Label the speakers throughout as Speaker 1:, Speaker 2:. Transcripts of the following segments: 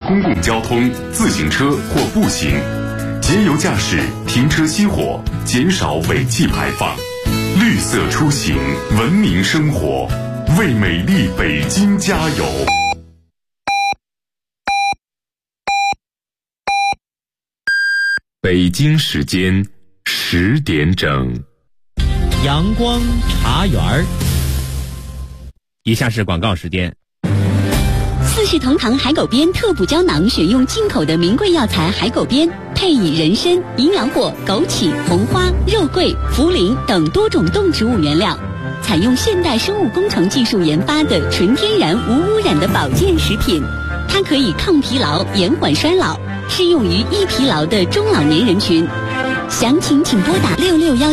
Speaker 1: 公共交通、自行车或步行，节油驾驶，停车熄火，减少尾气排放，绿色出行，文明生活，为美丽北京加油！北京时间10点整，
Speaker 2: 阳光茶园儿。以下是广告时间。
Speaker 3: 四世同堂海狗鞭特补胶囊，选用进口的名贵药材海狗鞭，配以人参、营养果、枸杞、红花、肉桂、茯苓等多种动植物原料，采用现代生物工程技术研发的纯天然无污染的保健食品。它可以抗疲劳、延缓衰老，适用于易疲劳的中老年人群。详情请拨打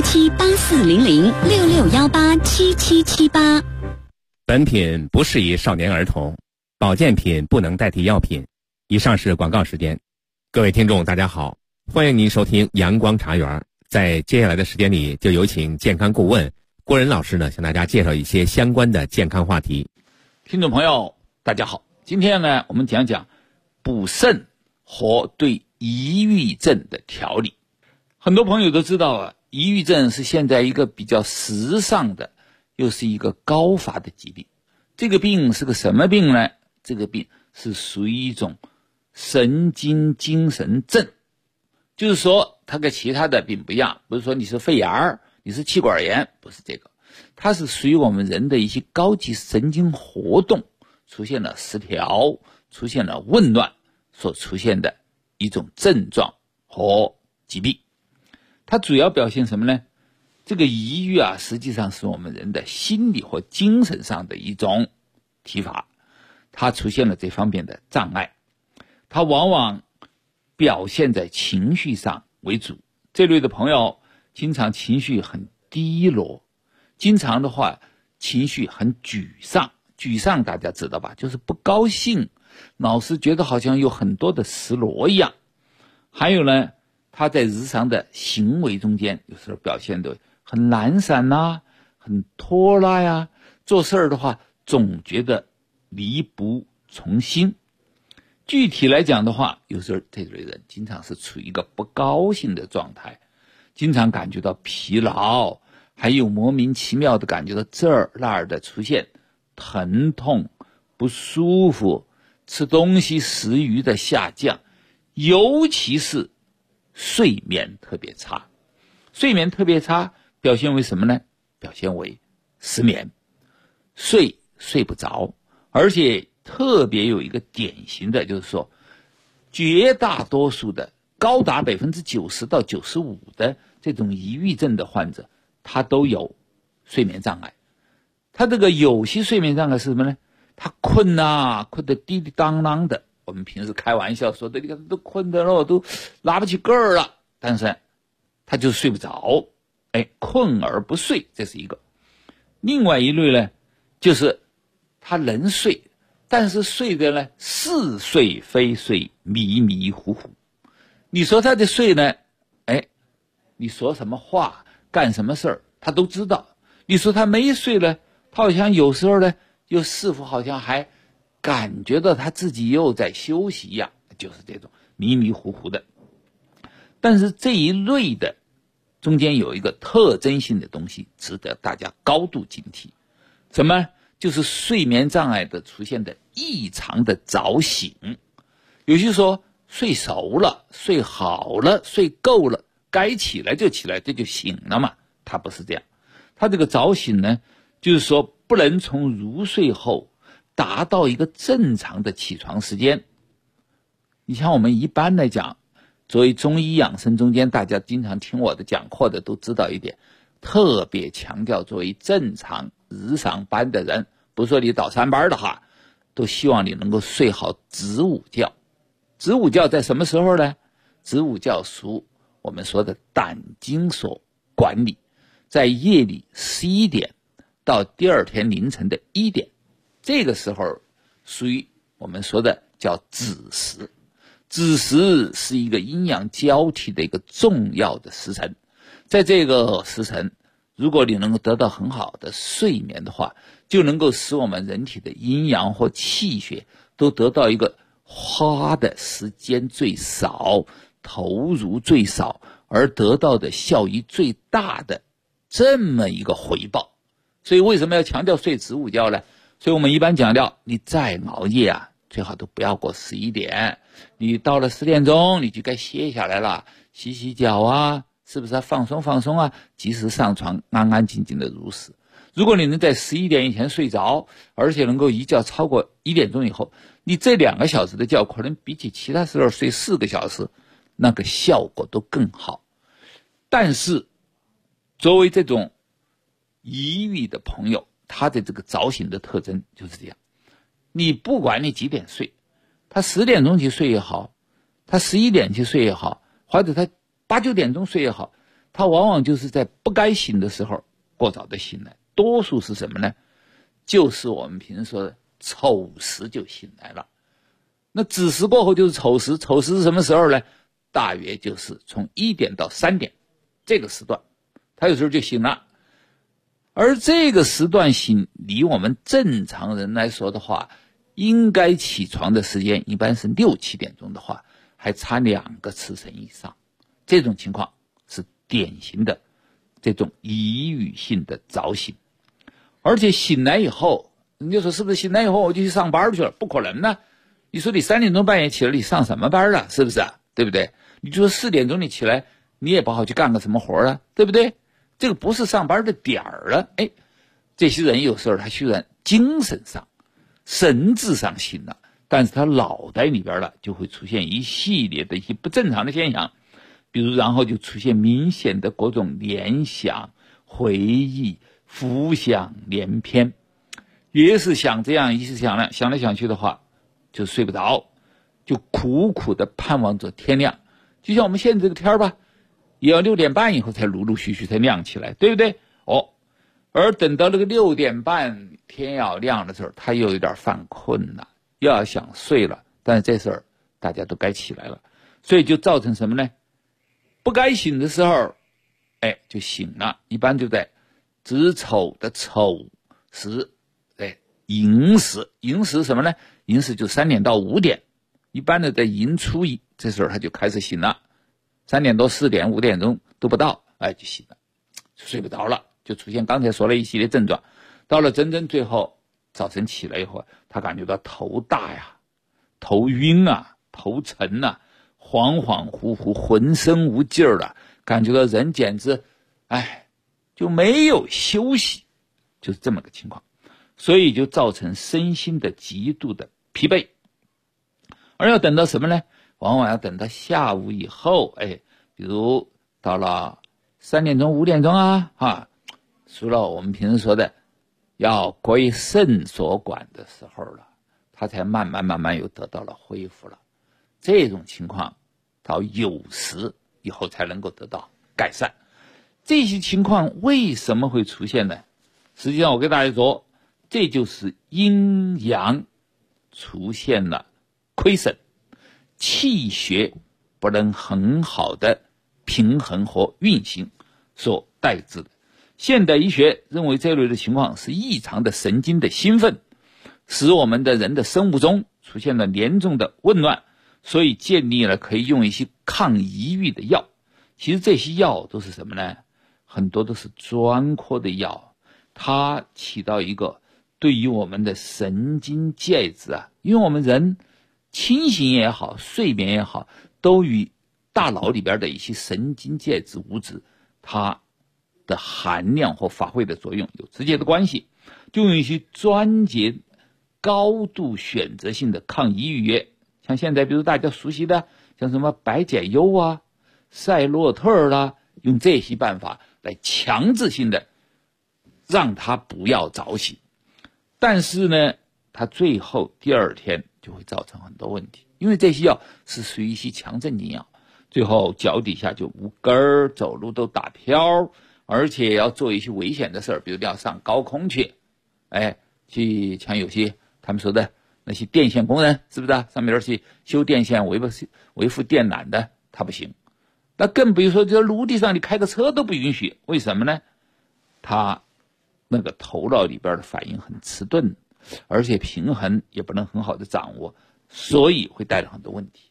Speaker 3: 6617840066187778。
Speaker 2: 本品不适宜少年儿童，保健品不能代替药品。以上是广告时间。各位听众大家好，欢迎您收听阳光茶园。在接下来的时间里，就有请健康顾问郭仁老师呢，向大家介绍一些相关的健康话题。
Speaker 4: 听众朋友大家好，今天呢我们讲讲补肾和对抑郁症的调理。很多朋友都知道啊，抑郁症是现在一个比较时尚的又是一个高发的疾病。这个病是个什么病呢？这个病是属于一种神经精神症，就是说它跟其他的病不一样，不是说你是肺炎，你是气管炎，不是这个，它是属于我们人的一些高级神经活动出现了失调，出现了紊乱所出现的一种症状和疾病。它主要表现什么呢？这个抑郁啊，实际上是我们人的心理和精神上的一种提法，它出现了这方面的障碍，它往往表现在情绪上为主。这类的朋友经常情绪很低落，经常的话情绪很沮丧。沮丧大家知道吧，就是不高兴，老是觉得好像有很多的失落一样。还有呢，他在日常的行为中间有时候表现得很懒散啊，很拖拉呀，做事儿的话总觉得力不从心。具体来讲的话，有时候这类人经常是处于一个不高兴的状态，经常感觉到疲劳，还有莫名其妙的感觉到这儿那儿的出现疼痛、不舒服，吃东西食欲的下降，尤其是睡眠特别差。睡眠特别差表现为什么呢？表现为失眠，睡不着，而且特别有一个典型的，就是说绝大多数的高达90%到95%的这种抑郁症的患者，他都有睡眠障碍。他这个有些睡眠障碍是什么呢？他困啊，困得滴滴当当的，我们平时开玩笑说的，你看都困得了都拉不起个儿了，但是他就睡不着，困而不睡，这是一个。另外一类呢，就是他能睡，但是睡的呢似睡非睡，迷迷糊糊。你说他的睡呢，你说什么话干什么事儿他都知道。你说他没睡呢，他好像有时候呢又似乎好像还感觉到他自己又在休息一样，就是这种迷迷糊糊的。但是这一类的中间有一个特征性的东西值得大家高度警惕，什么？就是睡眠障碍的出现的异常的早醒。有些说睡熟了，睡好了，睡够了，该起来就起来，这就醒了嘛。它不是这样，它这个早醒呢，就是说不能从入睡后达到一个正常的起床时间。你像我们一般来讲，作为中医养生中间大家经常听我的讲课的都知道一点，特别强调作为正常日上班的人，不是说你倒3班的话，都希望你能够睡好子午觉。子午觉在什么时候呢？子午觉属我们说的胆经所管理，在夜里11点到第二天凌晨的1点，这个时候属于我们说的叫子时。子时是一个阴阳交替的一个重要的时辰，在这个时辰，如果你能够得到很好的睡眠的话，就能够使我们人体的阴阳或气血都得到一个花的时间最少，投入最少，而得到的效益最大的这么一个回报。所以为什么要强调睡迟午觉呢？所以我们一般强调，你再熬夜啊，最好都不要过11点。你到了10点钟，你就该歇下来了，洗洗脚啊，是不是放松放松啊？及时上床，安安静静的入睡。如果你能在11点以前睡着，而且能够一觉超过1点钟以后，你这2个小时的觉可能比起其他时候睡4个小时，那个效果都更好。但是作为这种抑郁的朋友，他的这个早醒的特征就是这样，你不管你几点睡，他10点钟去睡也好，他11点去睡也好，或者他8、9点钟睡也好，他往往就是在不该醒的时候过早的醒来。多数是什么呢？就是我们平时说的丑时就醒来了。那子时过后就是丑时，丑时是什么时候呢？大约就是从1点到3点这个时段，他有时候就醒了。而这个时段醒，离我们正常人来说的话，应该起床的时间一般是6、7点钟的话，还差2个时辰以上。这种情况是典型的这种抑郁性的早醒。而且醒来以后，你就说是不是醒来以后我就去上班去了？不可能呢。你说你3点钟半夜起来，你上什么班了？是不是啊？对不对？你就说4点钟你起来，你也不好去干个什么活啊，对不对？这个不是上班的点儿了。这些人有时候他虽然精神上、神智上醒了，但是他脑袋里边就会出现一系列的一些不正常的现象，比如然后就出现明显的各种联想、回忆、浮想联翩，越是想这样，一是想来想去的话，就睡不着，就苦苦的盼望着天亮。就像我们现在这个天吧，也要6点半以后才陆陆续续才亮起来，对不对？而等到那个6点半天要亮的时候，他又有点犯困了，又要想睡了，但是这时候大家都该起来了，所以就造成什么呢？不该醒的时候就醒了，一般就在子丑的丑时，寅时。寅时什么呢？寅时就3点到5点，一般的在寅初一，这时候他就开始醒了，3点多、4点、5点钟都不到，就醒了，就睡不着了，就出现刚才说了一系列症状。到了真正最后早晨起来以后，他感觉到头大呀、头晕啊、头沉啊，恍恍惚惚，浑身无劲儿了，感觉到人简直就没有休息，就是这么个情况。所以就造成身心的极度的疲惫。而要等到什么呢？往往要等到下午以后，比如到了3点钟、5点钟除了我们平时说的要归肾所管的时候了，他才慢慢又得到了恢复了。这种情况到酉时以后才能够得到改善。这些情况为什么会出现呢？实际上我跟大家说，这就是阴阳出现了亏损，气血不能很好的平衡和运行所导致的。现代医学认为这类的情况是异常的神经的兴奋，使我们的人的生物钟出现了严重的紊乱，所以建立了可以用一些抗抑郁的药。其实这些药都是什么呢？很多都是专科的药，它起到一个对于我们的神经介质因为我们人清醒也好，睡眠也好，都与大脑里边的一些神经介质物质它的含量和发挥的作用有直接的关系，就用一些专节高度选择性的抗抑郁药，像现在比如大家熟悉的像什么白解忧赛洛特啦，用这些办法来强制性的让他不要早醒。但是呢，他最后第2天就会造成很多问题，因为这些药是属于一些强镇静药，最后脚底下就无根儿，走路都打飘，而且要做一些危险的事儿，比如要上高空去，去像有些他们说的那些电线工人，是不是上面去修电线、维护电缆的，他不行。那更比如说在陆地上你开个车都不允许，为什么呢？他那个头脑里边的反应很迟钝，而且平衡也不能很好的掌握， 所以会带来很多问题。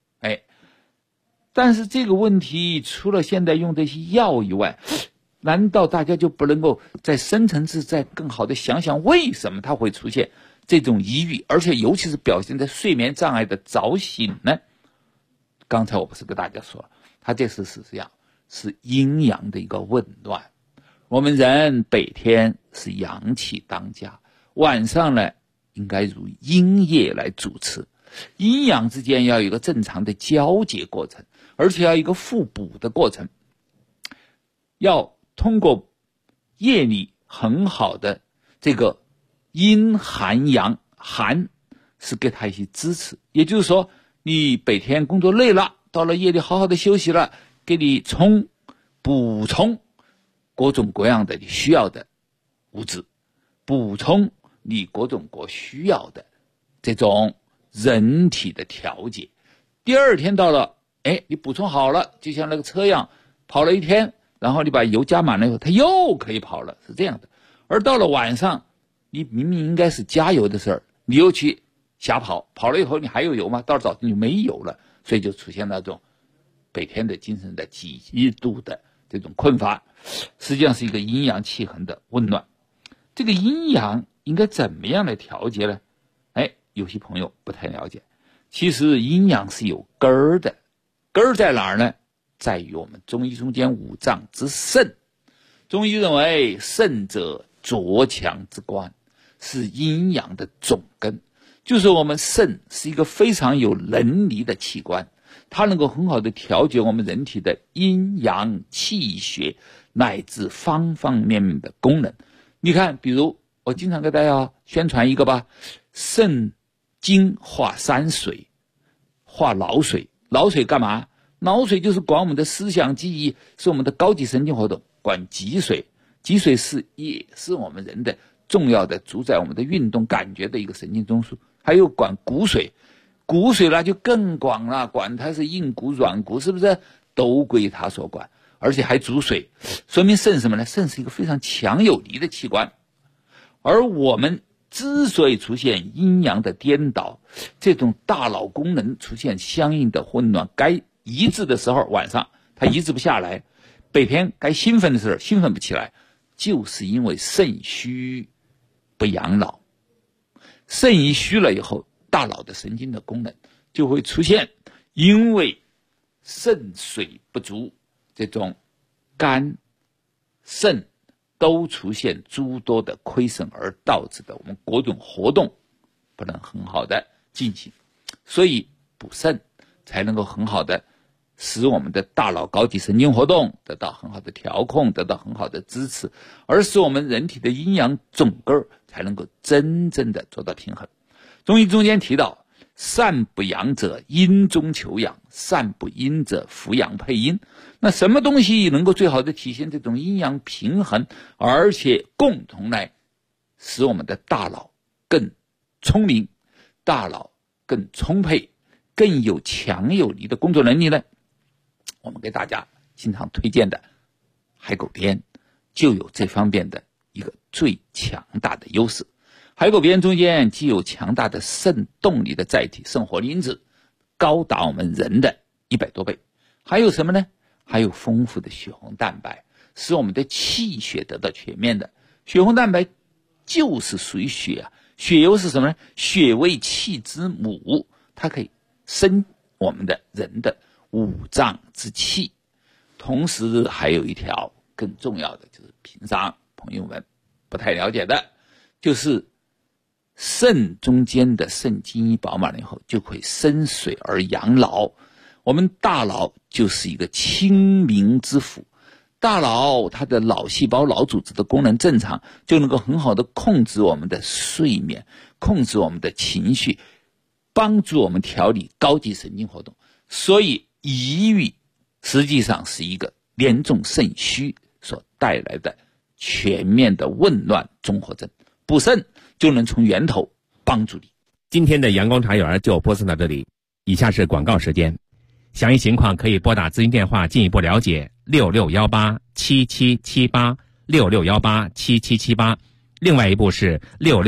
Speaker 4: 但是这个问题除了现在用这些药以外，难道大家就不能够在深层次再更好的想想为什么它会出现这种抑郁，而且尤其是表现在睡眠障碍的早醒呢？刚才我不是跟大家说了，它这是这样，是阴阳的一个紊乱。我们人白天是阳气当家，晚上呢应该如阴液来主持，阴阳之间要有一个正常的交接过程，而且要有一个互补的过程，要通过夜里很好的这个阴寒阳，寒是给他一些支持，也就是说你白天工作累了，到了夜里好好的休息了，给你补充各种各样的你需要的物质，补充你各种各需要的这种人体的调节。第二天到了，你补充好了，就像那个车一样，跑了一天，然后你把油加满了以后，它又可以跑了，是这样的。而到了晚上，你明明应该是加油的事儿，你又去瞎跑，跑了以后你还有油吗？到了早晨就没有了，所以就出现那种白天的精神的极度的这种困乏，实际上是一个阴阳气衡的紊乱。这个阴阳应该怎么样来调节呢？有些朋友不太了解，其实阴阳是有根儿的，根儿在哪儿呢？在于我们中医中间五脏之肾。中医认为肾者浊强之官，是阴阳的总根，就是我们肾是一个非常有能力的器官，它能够很好的调节我们人体的阴阳气血乃至方方面面的功能。你看，比如我经常给大家宣传一个吧，肾经化山水，化脑水。脑水干嘛？脑水就是管我们的思想记忆，是我们的高级神经活动。管脊髓，脊髓也是我们人的重要的主宰我们的运动感觉的一个神经中枢。还有管骨髓，骨髓呢就更广了，管它是硬骨软骨，是不是都归它所管，而且还主水。说明肾什么呢？肾是一个非常强有力的器官。而我们之所以出现阴阳的颠倒，这种大脑功能出现相应的混乱，该抑制的时候晚上它抑制不下来，白天该兴奋的时候兴奋不起来，就是因为肾虚不养脑。肾一虚了以后，大脑的神经的功能就会出现因为肾水不足，这种肝肾都出现诸多的亏损，而导致的我们各种活动不能很好的进行。所以补肾才能够很好的使我们的大脑高级神经活动得到很好的调控，得到很好的支持，而使我们人体的阴阳总根才能够真正的做到平衡。中医中间提到，善补阳者阴中求阳，善补阴者扶阳配阴。那什么东西能够最好的体现这种阴阳平衡，而且共同来使我们的大脑更聪明，大脑更充沛，更有强有力的工作能力呢？我们给大家经常推荐的海狗鞭就有这方面的一个最强大的优势。海狗鞭中间既有强大的肾动力的载体，肾活力因子高达我们人的100多倍，还有什么呢？还有丰富的血红蛋白，使我们的气血得到全面的。血红蛋白就是属于血啊，血又是什么呢？血为气之母，它可以生我们的人的五脏之气。同时还有一条更重要的，就是平常朋友们不太了解的，就是肾中间的肾精一饱满了以后，就会生水而养脑。我们大脑就是一个清明之府，大脑它的脑细胞脑组织的功能正常，就能够很好的控制我们的睡眠，控制我们的情绪，帮助我们调理高级神经活动。所以抑郁实际上是一个严重肾虚所带来的全面的紊乱综合症，补肾就能从源头帮助你。
Speaker 2: 今天的阳光茶园就播送到这里，以下是广告时间。详细情况可以拨打咨询电话进一步了解，66187778，66187778， 另外一部是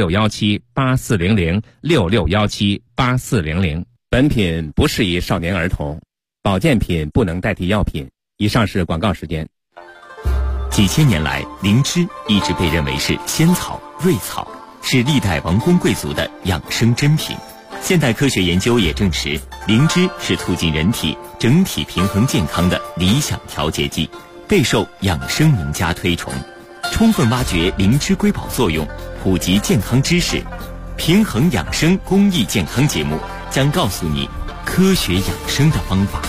Speaker 2: 66178400，66178400。本品不适宜少年儿童，保健品不能代替药品。以上是广告时间。
Speaker 5: 几千年来，灵芝一直被认为是仙草、瑞草，是历代王公贵族的养生珍品。现代科学研究也证实，灵芝是促进人体整体平衡健康的理想调节剂，备受养生名家推崇。充分挖掘灵芝瑰宝作用，普及健康知识，平衡养生公益健康节目将告诉你科学养生的方法。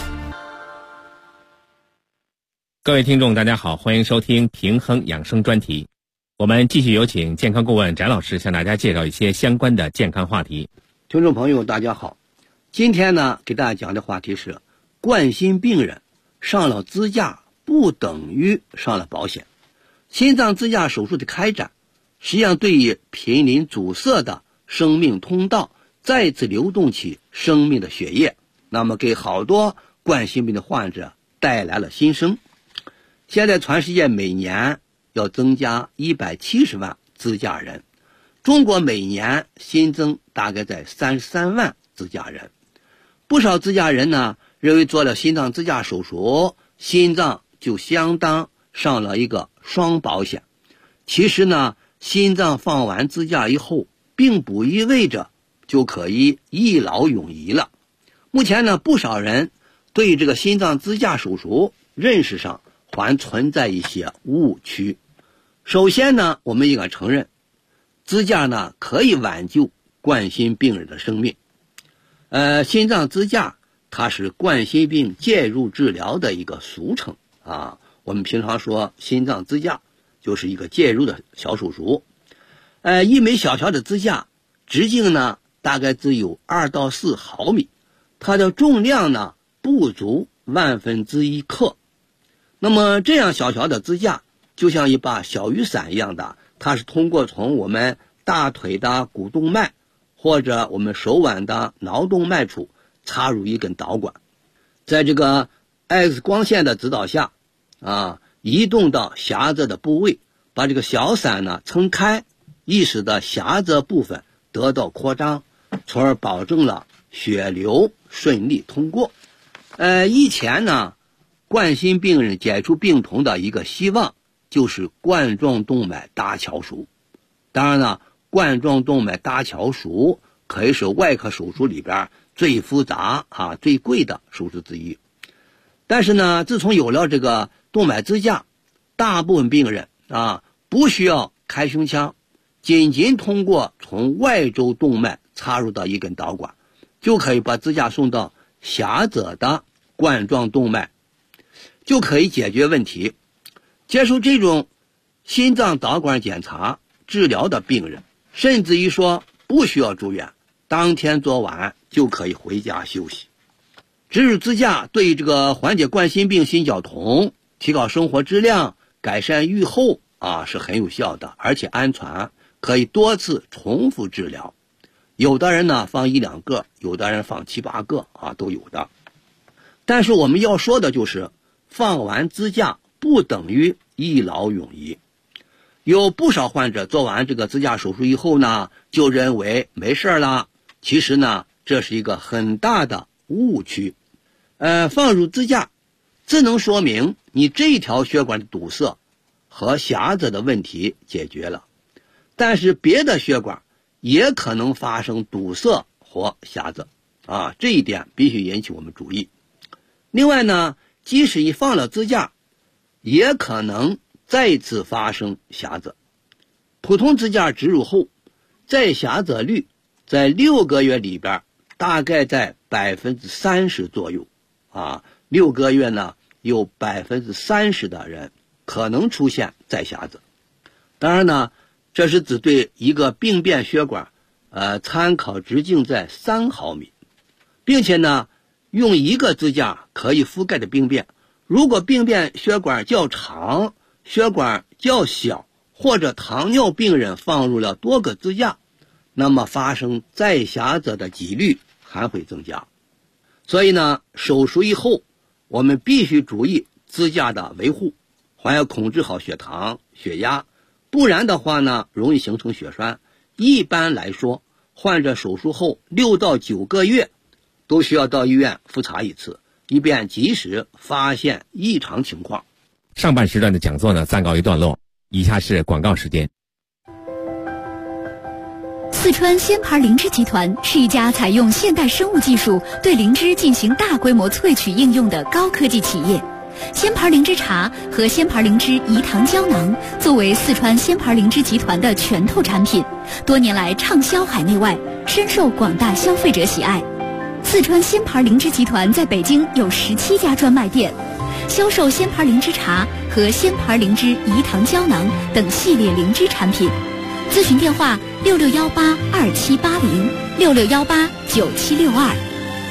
Speaker 2: 各位听众大家好，欢迎收听平衡养生专题。我们继续有请健康顾问翟老师向大家介绍一些相关的健康话题。
Speaker 6: 听众朋友大家好，今天呢给大家讲的话题是冠心病人上了支架不等于上了保险。心脏支架手术的开展实际上对于濒临阻塞的生命通道再次流动起生命的血液，那么给好多冠心病的患者带来了新生。现在全世界每年要增加170万支架人，中国每年新增大概在33万支架人。不少支架人呢认为做了心脏支架手术，心脏就相当上了一个双保险。其实呢，心脏放完支架以后，并不意味着就可以一劳永逸了。目前呢，不少人对这个心脏支架手术认识上还存在一些误区。首先呢，我们应该承认，支架呢可以挽救冠心病人的生命。心脏支架它是冠心病介入治疗的一个俗称啊。我们平常说心脏支架就是一个介入的小手术。一枚小小的支架直径呢大概只有2到4毫米，它的重量呢不足1/1000克。那么这样小小的支架就像一把小雨伞一样的，它是通过从我们大腿的股动脉或者我们手腕的桡动脉处插入一根导管，在这个 X 光线的指导下移动到狭窄的部位，把这个小伞呢撑开，以使得狭窄部分得到扩张，从而保证了血流顺利通过。以前呢，冠心病人解除病痛的一个希望就是冠状动脉搭桥术。当然了，冠状动脉搭桥术可以是外科手术里边最复杂最贵的手术之一。但是呢，自从有了这个动脉支架，大部分病人不需要开胸腔，仅仅通过从外周动脉插入到一根导管，就可以把支架送到狭窄的冠状动脉，就可以解决问题。接受这种心脏导管检查治疗的病人，甚至于说不需要住院，当天做完就可以回家休息。植入支架对于这个缓解冠心病、心绞痛、提高生活质量、改善预后是很有效的，而且安全，可以多次重复治疗。有的人呢放1、2个，有的人放7、8个都有的。但是我们要说的就是放完支架不等于一劳永逸。有不少患者做完这个支架手术以后呢，就认为没事了。其实呢，这是一个很大的误区。放入支架只能说明你这条血管的堵塞和狭窄的问题解决了，但是别的血管也可能发生堵塞或狭窄这一点必须引起我们注意。另外呢，即使你放了支架，也可能再次发生狭窄。普通支架植入后，再狭窄率在6个月里边大概在30%左右6个月呢，有30%的人可能出现再狭窄。当然呢，这是只对一个病变血管参考直径在3毫米，并且呢，用一个支架可以覆盖的病变。如果病变血管较长、血管较小，或者糖尿病人放入了多个支架，那么发生再狭窄的几率还会增加。所以呢，手术以后我们必须注意支架的维护，还要控制好血糖、血压， 不然的话呢，容易形成血栓。一般来说，患者手术后6到9个月都需要到医院复查一次，以便及时发现异常情况。
Speaker 2: 上半时段的讲座呢暂告一段落，以下是广告时间。
Speaker 3: 四川仙牌灵芝集团是一家采用现代生物技术对灵芝进行大规模萃取应用的高科技企业。仙牌灵芝茶和仙牌灵芝饴糖胶囊作为四川仙牌灵芝集团的拳头产品，多年来畅销海内外，深受广大消费者喜爱。四川仙牌灵芝集团在北京有17家专卖店，销售仙牌灵芝茶和仙牌灵芝饴糖胶囊等系列灵芝产品。咨询电话6618278066189762。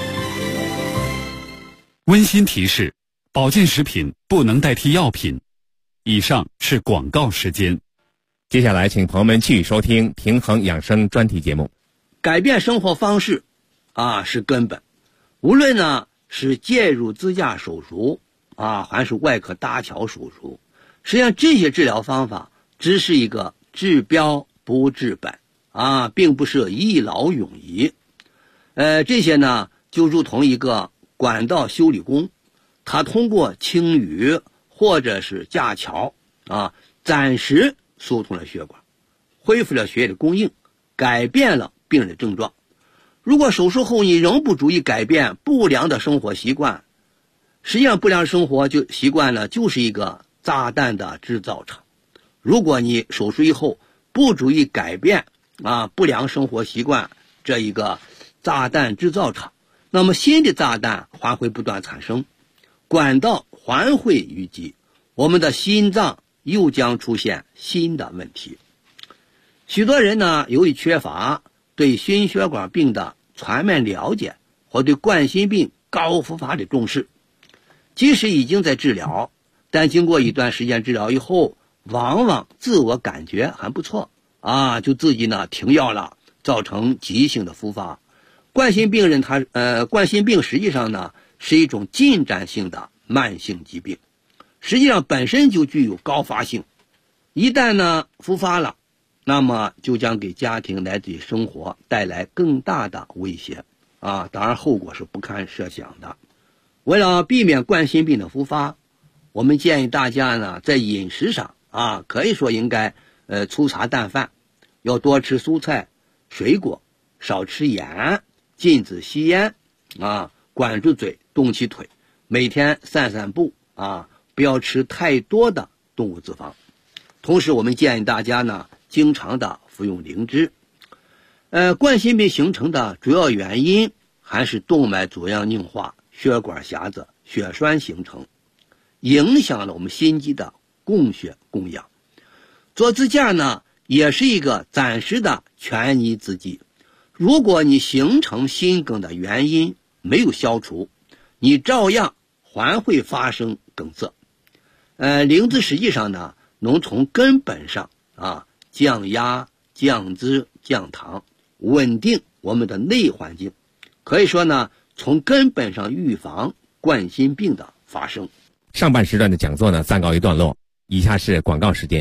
Speaker 7: 温馨提示：保健食品不能代替药品。以上是广告时间。
Speaker 2: 接下来请朋友们继续收听平衡养生专题节目。
Speaker 6: 改变生活方式是根本，无论呢是介入支架手术还是外科搭桥手术，实际上这些治疗方法只是一个治标不治本并不是一劳永逸。这些呢就如同一个管道修理工，他通过清淤或者是架桥暂时疏通了血管，恢复了血液的供应，改变了病人的症状。如果手术后你仍不注意改变不良的生活习惯，实际上不良生活习惯呢就是一个炸弹的制造厂。如果你手术以后不注意改变不良生活习惯这一个炸弹制造厂，那么新的炸弹还会不断产生，管道还会淤积，我们的心脏又将出现新的问题。许多人呢由于缺乏对心血管病的全面了解，或对冠心病高复发的重视，即使已经在治疗，但经过一段时间治疗以后，往往自我感觉还不错就自己呢停药了，造成急性的复发。冠心病实际上呢是一种进展性的慢性疾病，实际上本身就具有高发性，一旦呢复发了，那么就将给家庭乃至生活带来更大的威胁当然后果是不堪设想的。为了避免冠心病的复发，我们建议大家呢在饮食上可以说应该粗茶淡饭，要多吃蔬菜水果，少吃盐，禁止吸烟管住嘴，动起腿，每天散散步不要吃太多的动物脂肪。同时我们建议大家呢经常的服用灵芝。冠心病形成的主要原因还是动脉粥样硬化、血管狭窄、血栓形成，影响了我们心肌的供血供氧。做支架呢也是一个暂时的权宜之计，如果你形成心梗的原因没有消除，你照样还会发生梗塞。灵芝实际上呢能从根本上降压、降脂、降糖，稳定我们的内环境，可以说呢从根本上预防冠心病的发生。
Speaker 2: 上半时段的讲座呢暂告一段落，以下是广告时间。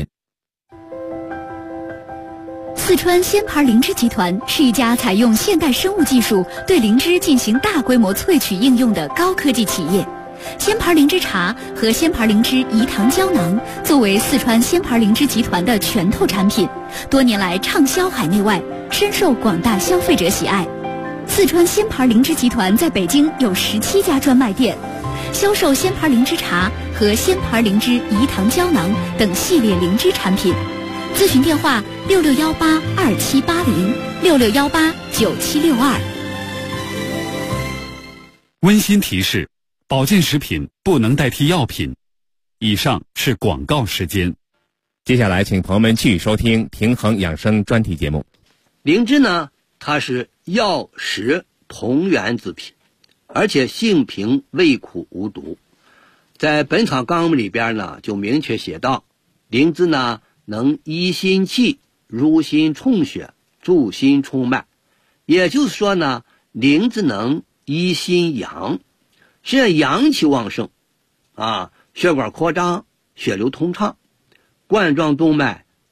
Speaker 3: 四川仙牌灵芝集团是一家采用现代生物技术对灵芝进行大规模萃取应用的高科技企业。仙牌灵芝茶和仙牌灵芝饴糖胶囊作为四川仙牌灵芝集团的拳头产品，多年来畅销海内外，深受广大消费者喜爱。四川仙牌灵芝集团在北京有17家专卖店，销售仙牌灵芝茶和仙牌灵芝饴糖胶囊等系列灵芝产品。咨询电话6618278066189762。
Speaker 7: 温馨提示：保健食品不能代替药品。以上是广告时间。
Speaker 2: 接下来请朋友们继续收听平衡养生专题节目。
Speaker 6: 灵芝呢它是药食同源之品，而且性平味苦无毒。在本草纲目里边呢就明确写道，灵芝呢能益心气、入心充血、助心充脉，也就是说呢灵芝能益心阳，实际上阳气旺盛血管扩张，血流通畅，冠状动脉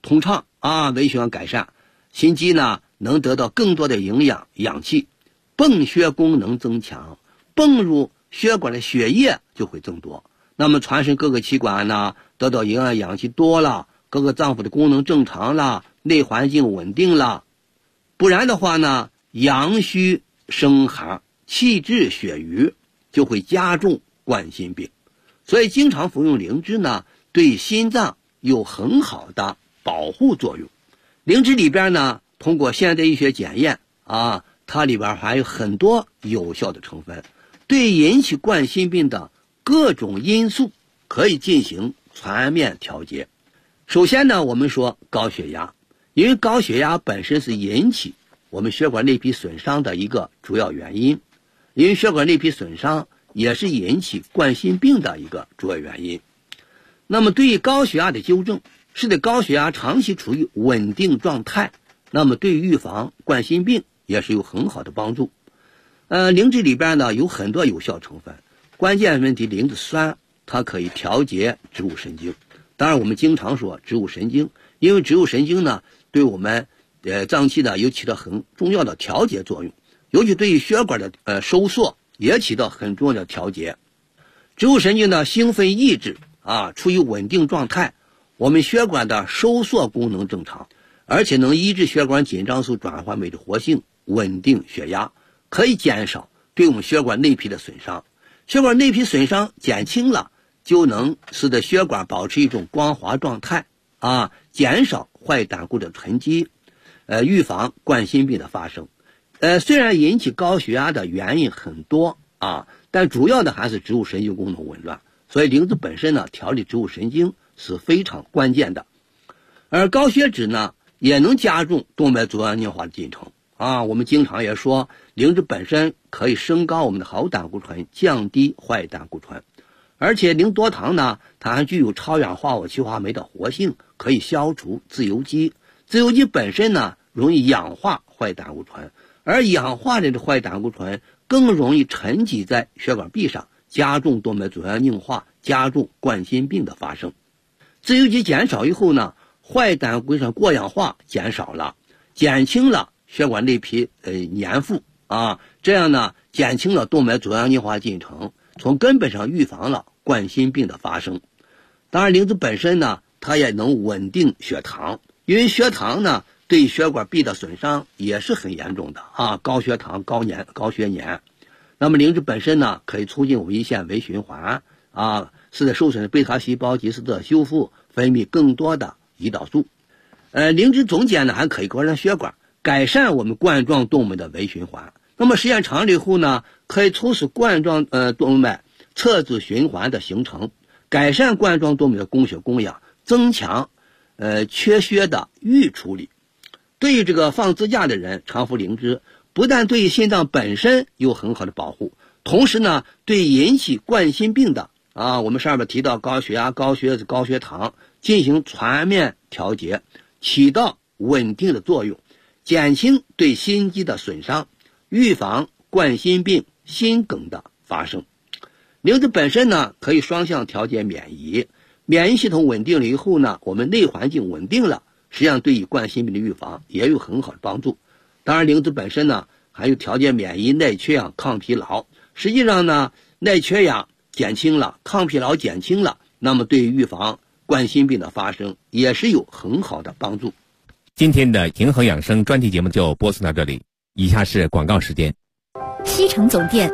Speaker 6: 通畅微循环改善，心肌呢能得到更多的营养氧气，泵血功能增强，泵入血管的血液就会增多，那么全身各个器官呢得到营养氧气多了，各个脏腑的功能正常了，内环境稳定了。不然的话呢，阳虚生寒，气滞血瘀，就会加重冠心病。所以经常服用灵芝呢，对心脏有很好的保护作用。灵芝里边呢，通过现代医学检验它里边还有很多有效的成分，对引起冠心病的各种因素可以进行全面调节。首先呢，我们说高血压，因为高血压本身是引起我们血管内皮损伤的一个主要原因，因为血管内皮损伤也是引起冠心病的一个主要原因。那么对于高血压的纠正，使得高血压长期处于稳定状态，那么对于预防冠心病也是有很好的帮助。灵芝里边呢有很多有效成分，关键问题灵芝酸它可以调节植物神经。当然我们经常说植物神经，因为植物神经呢对我们脏器呢有起到很重要的调节作用，尤其对于血管的收缩也起到很重要的调节。植物神经的兴奋抑制处于稳定状态，我们血管的收缩功能正常，而且能抑制血管紧张素转换酶的活性，稳定血压，可以减少对我们血管内皮的损伤。血管内皮损伤减轻了，就能使得血管保持一种光滑状态减少坏胆固醇沉积，预防冠心病的发生。虽然引起高血压的原因很多但主要的还是植物神经功能紊乱，所以灵芝本身呢调理植物神经是非常关键的。而高血脂呢也能加重动脉粥样硬化的进程我们经常也说灵芝本身可以升高我们的好胆固醇，降低坏胆固醇。而且灵多糖呢它还具有超氧化物气化酶的活性，可以消除自由基。自由基本身呢容易氧化坏胆固醇，而氧化的坏胆固醇更容易沉积在血管壁上，加重动脉粥样硬化，加重冠心病的发生。自由基减少以后呢，坏胆固醇过氧化减少了，减轻了血管内皮粘附这样呢减轻了动脉粥样硬化进程，从根本上预防了冠心病的发生。当然灵芝本身呢它也能稳定血糖，因为血糖呢对血管壁的损伤也是很严重的高血糖高血粘。那么灵芝本身呢可以促进我们胰腺微循环使得受损的贝塔细胞及时的修复，分泌更多的胰岛素。灵芝总碱呢还可以扩张血管，改善我们冠状动脉的微循环。那么时间长了以后呢，可以促使冠状动脉侧支循环的形成，改善冠状动脉的供血供氧，增强缺血的预处理。对于这个放支架的人常服灵芝，不但对于心脏本身有很好的保护，同时呢对引起冠心病的我们上面提到高血压、高血脂、高血糖进行全面调节，起到稳定的作用，减轻对心肌的损伤，预防冠心病、心梗的发生。灵芝本身呢可以双向调节免疫，免疫系统稳定了以后呢，我们内环境稳定了，实际上对于冠心病的预防也有很好的帮助。当然灵芝本身呢还有调节免疫、耐缺氧、抗疲劳。实际上呢耐缺氧减轻了，抗疲劳减轻了，那么对于预防冠心病的发生也是有很好的帮助。
Speaker 2: 今天的平衡养生专题节目就播送到这里，以下是广告时间。
Speaker 3: 西城总店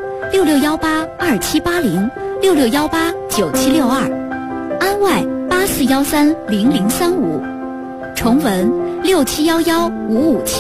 Speaker 3: 66182780，66189762，安外84130035，重文67115577。